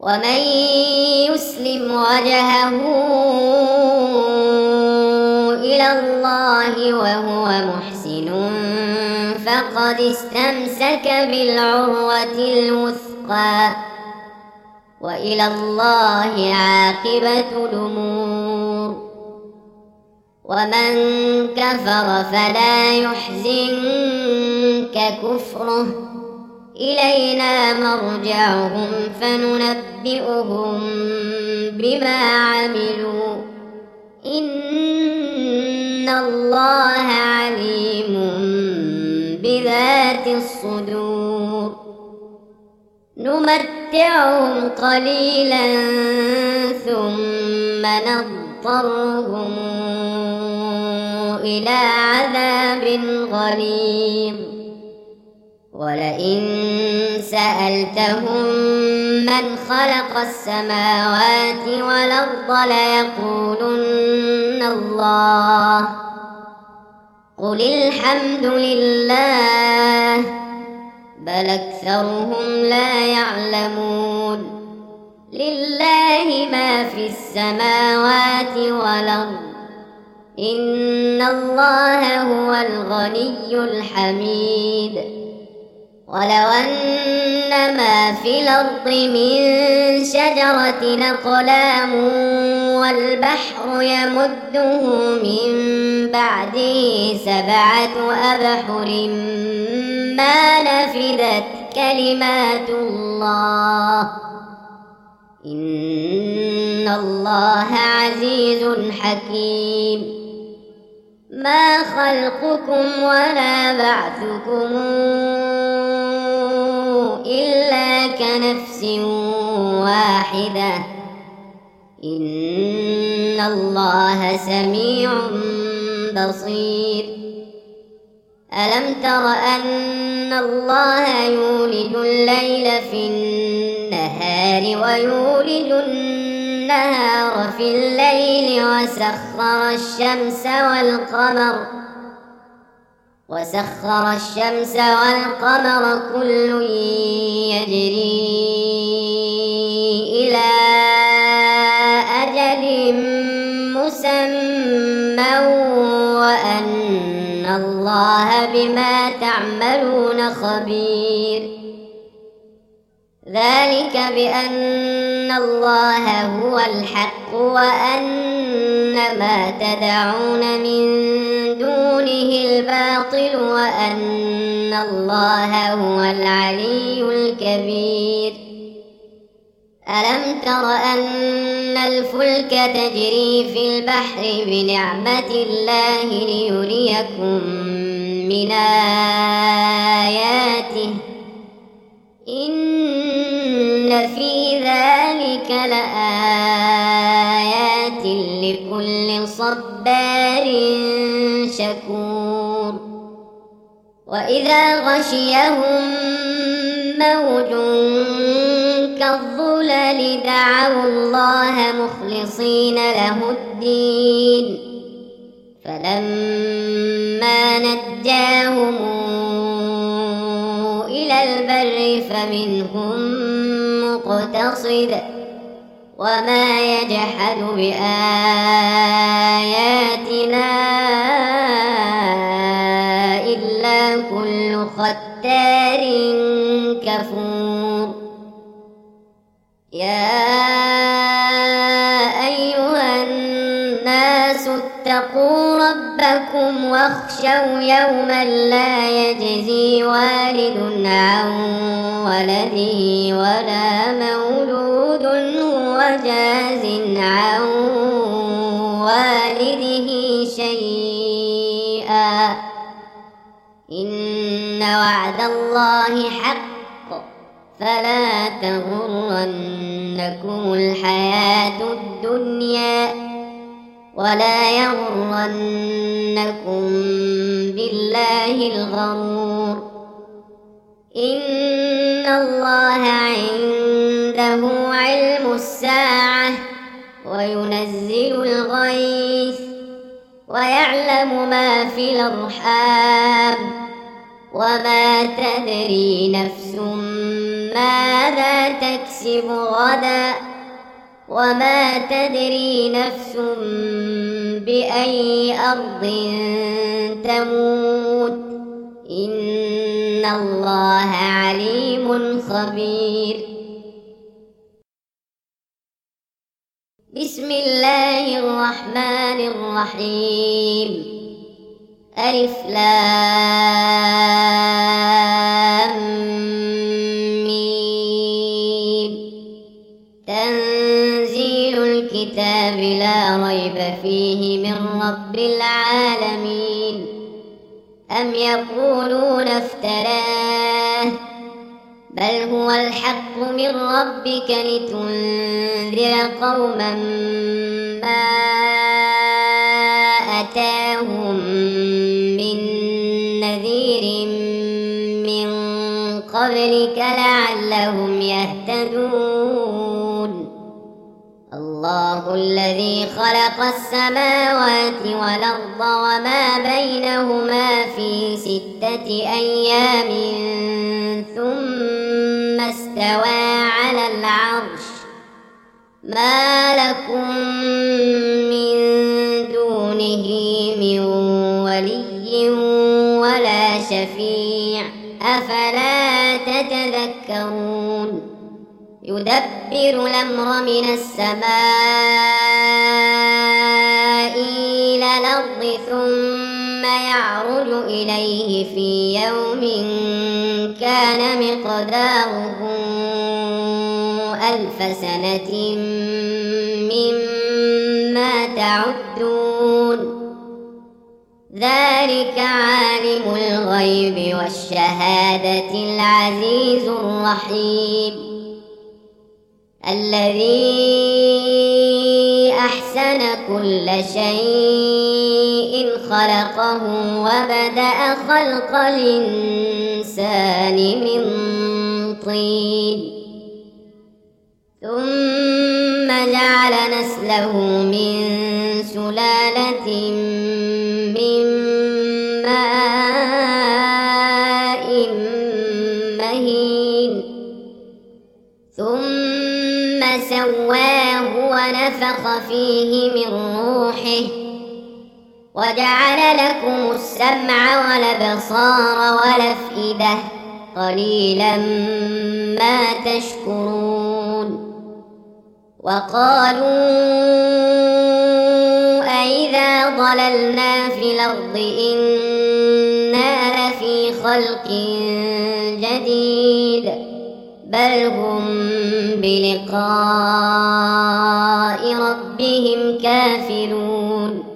ومن يسلم وجهه إلى الله وهو محسن فقد استمسك بالعروة الوثقى وإلى الله عاقبة الأمور. ومن كفر فلا يحزنك كفره، إلينا مرجعهم فننبئهم بما عملوا إن الله عليم بذات الصدور. نمتعهم قليلا ثم نضطرهم إلى عذاب غليظ. ولئن سألتهم من خلق السماوات والأرض ليقولن الله، قل الحمد لله بل أكثرهم لا يعلمون. لله ما في السماوات والأرض إن الله هو الغني الحميد. ولو أن ما في الأرض من شجرة أقلام والبحر يمده من بعده 7 أبحر ما نفدت كلمات الله إن الله عزيز حكيم. ما خلقكم ولا بعثكم إلا كنفس واحدة إن الله سميع بصير. ألم تر أن الله يولج الليل في النهار ويولج النهار في الليل وسخر الشمس والقمر كل يجري إلى أجل مسمى وأن الله بما تعملون خبير. ذلك بأن الله هو الحق وأن ما تدعون من دونه الباطل وأن الله هو العلي الكبير. ألم تر أن الفلك تجري في البحر بنعمة الله ليريكم من آياته إن في ذلك لآيات لكل صبار شكور. وإذا غشيهم موج كالظلل دعوا الله مخلصين له الدين فلما نجاهم إلى البر فمنهم مقتصد وما يجحد بآياتنا إلا كل ختار كفور. يا أيها الناس اتقوا ربكم واخشوا يوما لا يجزي والد عن ولده ولا مولود هو جاز عن والده شيئا إن وعد الله حق فلا تغرنكم الحياة الدنيا ولا يغرنكم بالله الغرور. إن الله عنده علم الساعة وينزل الغيث ويعلم ما في الأرحام وما تدري نفس ماذا تكسب غدا وما تدري نفس بأي أرض تموت إن الله عليم خبير. بسم الله الرحمن الرحيم. ألف لام ميم. تنزيل الكتاب لا ريب فيه من رب العالمين. أم يقولون افتراه بل هو الحق من ربك لتنذر قوما ما أتاهم من نذير من قبلك لعلهم يهتدون. الله الذي خلق السماوات والأرض وما بينهما في 6 أيام ثم استوى على العرش. ما لكم من دونه من ولي ولا شفيع أفلا تتذكرون. يدبر الأمر من السماء إلى الأرض ثم يعرج إليه في يوم كان مقداره 1000 سنة مما تعدون. ذلك عالم الغيب والشهادة العزيز الرحيم الذي أحسن كل شيء خلقه وبدأ خلق الإنسان من طين ثم جعل نسله من سلالة من ماء مهين ثم سواه ونفخ فيه من روحه وجعل لكم السمع والأبصار والأفئدة قليلا ما تشكرون. وقالوا أئذا ضللنا في الأرض إنا لفي خلق جديد بل هم بلقاء ربهم كافرون.